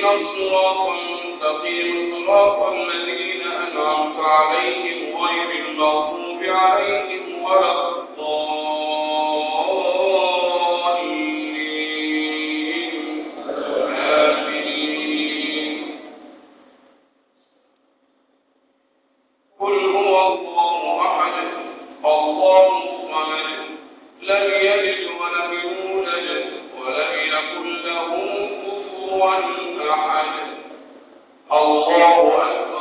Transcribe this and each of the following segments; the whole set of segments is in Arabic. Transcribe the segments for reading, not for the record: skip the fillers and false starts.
الصراط المستقيم صراط الذين أنعمت عليهم غير المغضوب عليهم ولا الضالين آمين. قل هو الله أحد الله الصمد لم يلد ولم يولد ولم يكن له كفوا أحد. الله أكبر.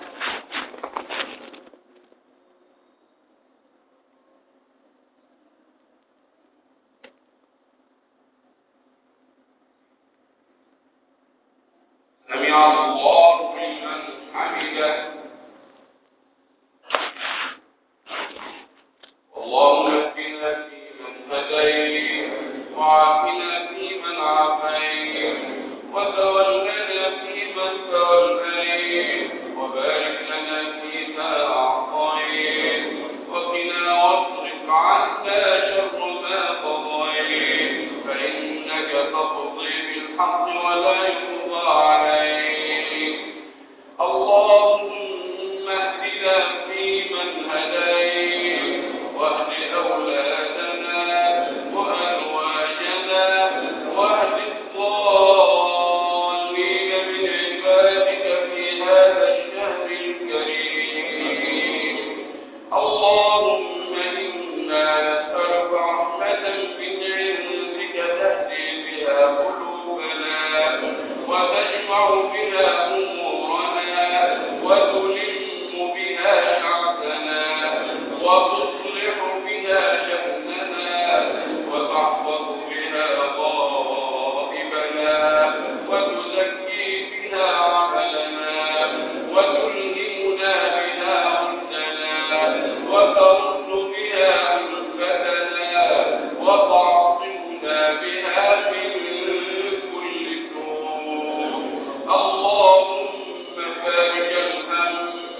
سمع الله لمن حمده. اللهم اهدنا فيمن هديت وعافنا فيمن عافيت وتولنا فيمن توليت وبارك لنا فيما أعطيت وقنا واصرف عنا شر ما قضيت فإنك تقضي بالحق ولا يقضى عليك. اللهم اهدنا فيمن هديت واهد أولادنا وأزواجنا واهد الضالين من عبادك في هذا الشهر الكريم. اللهم إنا نسألك رحمة من عندك تهدي بها قلوبنا وتجمع بها أمورنا وتلم بها شعبنا وتصلح بها شأننا وتحفظ بها غائبنا وتزكي بها عملنا وتلهمنا بها ردنا وترد بها أنفتنا وتعصمنا بها من كل سوء. اللهم فارج الهم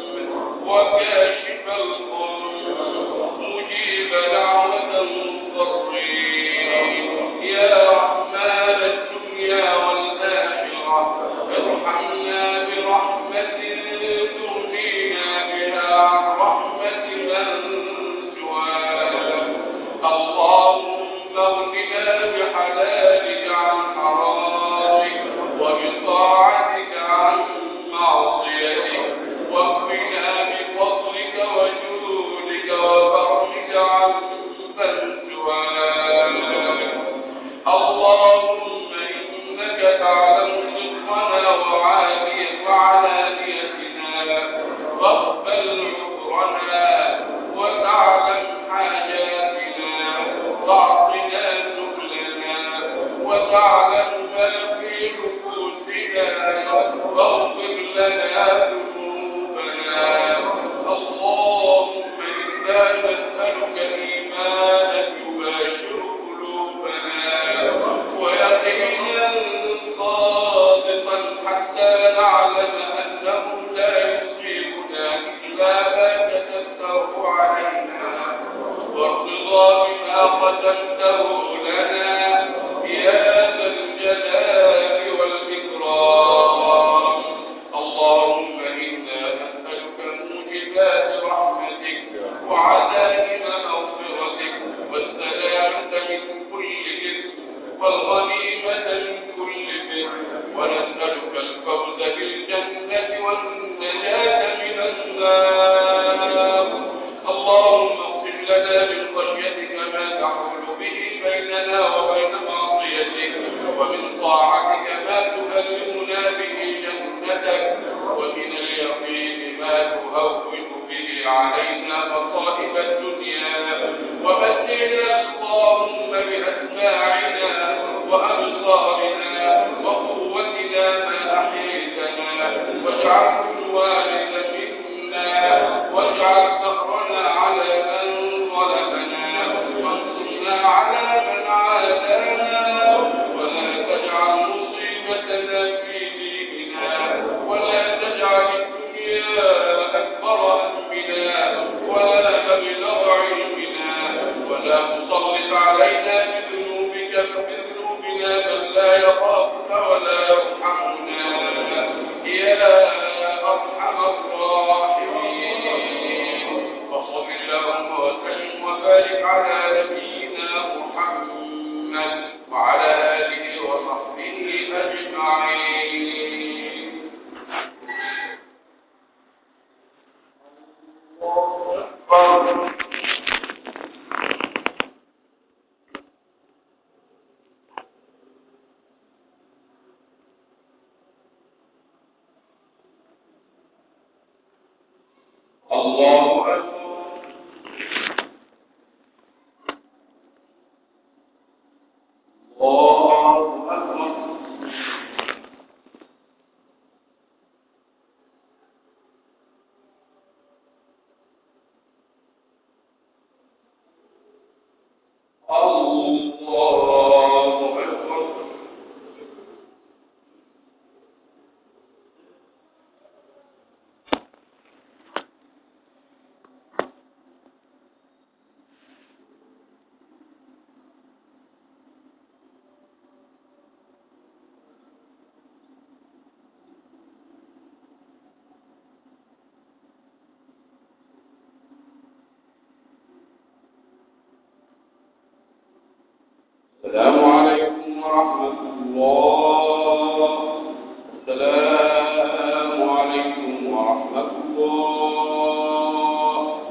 وكاشف الغم مجيب دعوة المضطرين يا رحمن الدنيا والآخرة ارحمنا برحمة تغنينا بها عن رحمة من سواك. اللهم اغننا بحلالك عن حرامك وبطاعتك عن معصيتك واكفنا بفضلك وجودك وكرمك عن من سواك. اللهم إنك تعلم سرنا وعلانيتنا واقبل عذرنا وتعلم حاجاتنا واعطنا سبلنا وتعلم ما في نفوسنا واغفر لنا ذنوبنا. اللهم إنا نسألك إيمانا يباشر قلوبنا ويقينا صادقا حتى نعلم أنه لا يصيبنا إلا ما كتبته علينا والرضا بما قدمته لنا يا ذا الجلال والإكرام. اللهم إنا نسألك موجبات رحمتك وعزائم مغفرتك والسلامة من كل إثم والغنيمة من كل بر ونسألك الفوز بالجنة والنجاة من النار. اللهم اغفر لنا من خشيتك ما تحول به بيننا وبين معصيتك ومن طاعتك ما تبلغنا به جنتك ومن اليقين ما تهون به علينا مصائب الدنيا ومتعنا اللهم بأسماعنا وأبصارنا وقوتنا ما أحييتنا واجعله الوارث منا واجعل ثأرنا على من ظلمنا وانصرنا على من عادانا ولا تجعل مصيبتنا في ديننا ولا تجعل الدنيا أكبر همنا ولا مبلغ علمنا ولا تسلط علينا بذنوبنا من لا يخافك ولا يرحمنا وبارك على نبينا محمد وعلى آله وصحبه أجمعين. الله أكبر. الله أكبر. الله أكبر. الله أكبر. السلام عليكم ورحمة الله. السلام عليكم ورحمة الله.